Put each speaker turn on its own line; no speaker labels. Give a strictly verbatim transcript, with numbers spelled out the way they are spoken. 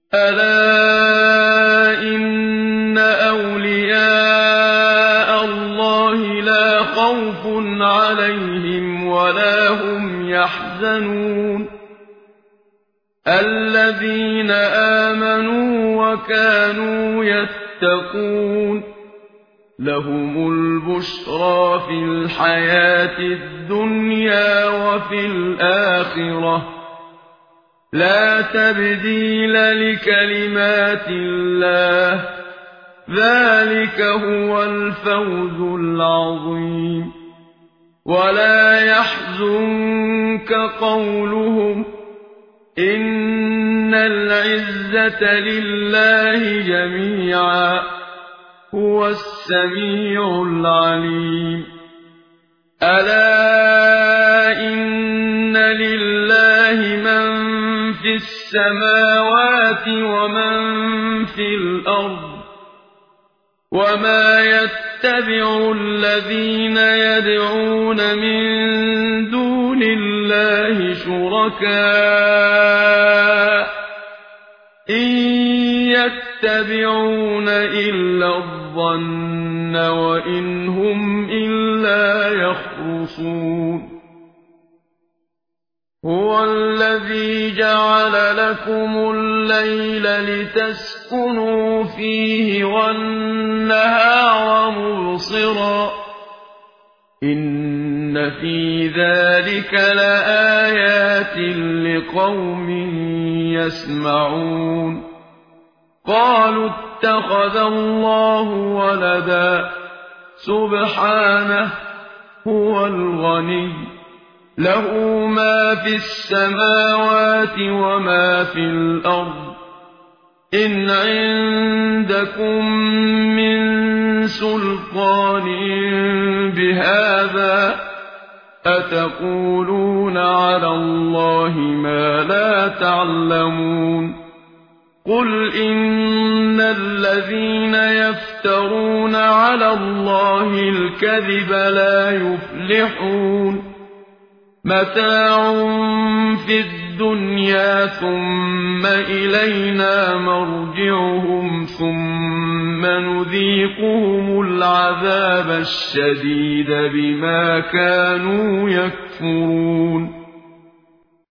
ألا إن أولياء الله لا خوف عليهم ولا هم يحزنون الذين آمنوا وكانوا يتقون لهم البشرى في الحياة الدنيا وفي الآخرة لا تبديل لكلمات الله ذلك هو الفوز العظيم ولا يحزنك قولهم إن العزة لله جميعا هو السميع العليم ألا إن لله من في السماوات ومن في الأرض وما يتبع الذين يدعون من دون الله شركاء إن يتبعون إلا الظن وإن هم إلا يخرصون هو الذي جعل لكم الليل لتسكنوا فيه والنهار مبصرا إن في ذلك لآيات لقوم يسمعون قالوا اتخذ الله ولدا سبحانه هو الغني له ما في السماوات وما في الأرض إن عندكم من سلطان بهذا أتقولون على الله ما لا تعلمون قل إن الذين يفترون على الله الكذب لا يفلحون متاع في الدنيا ثم إلينا مرجعهم ثم نذيقهم العذاب الشديد بما كانوا يكفرون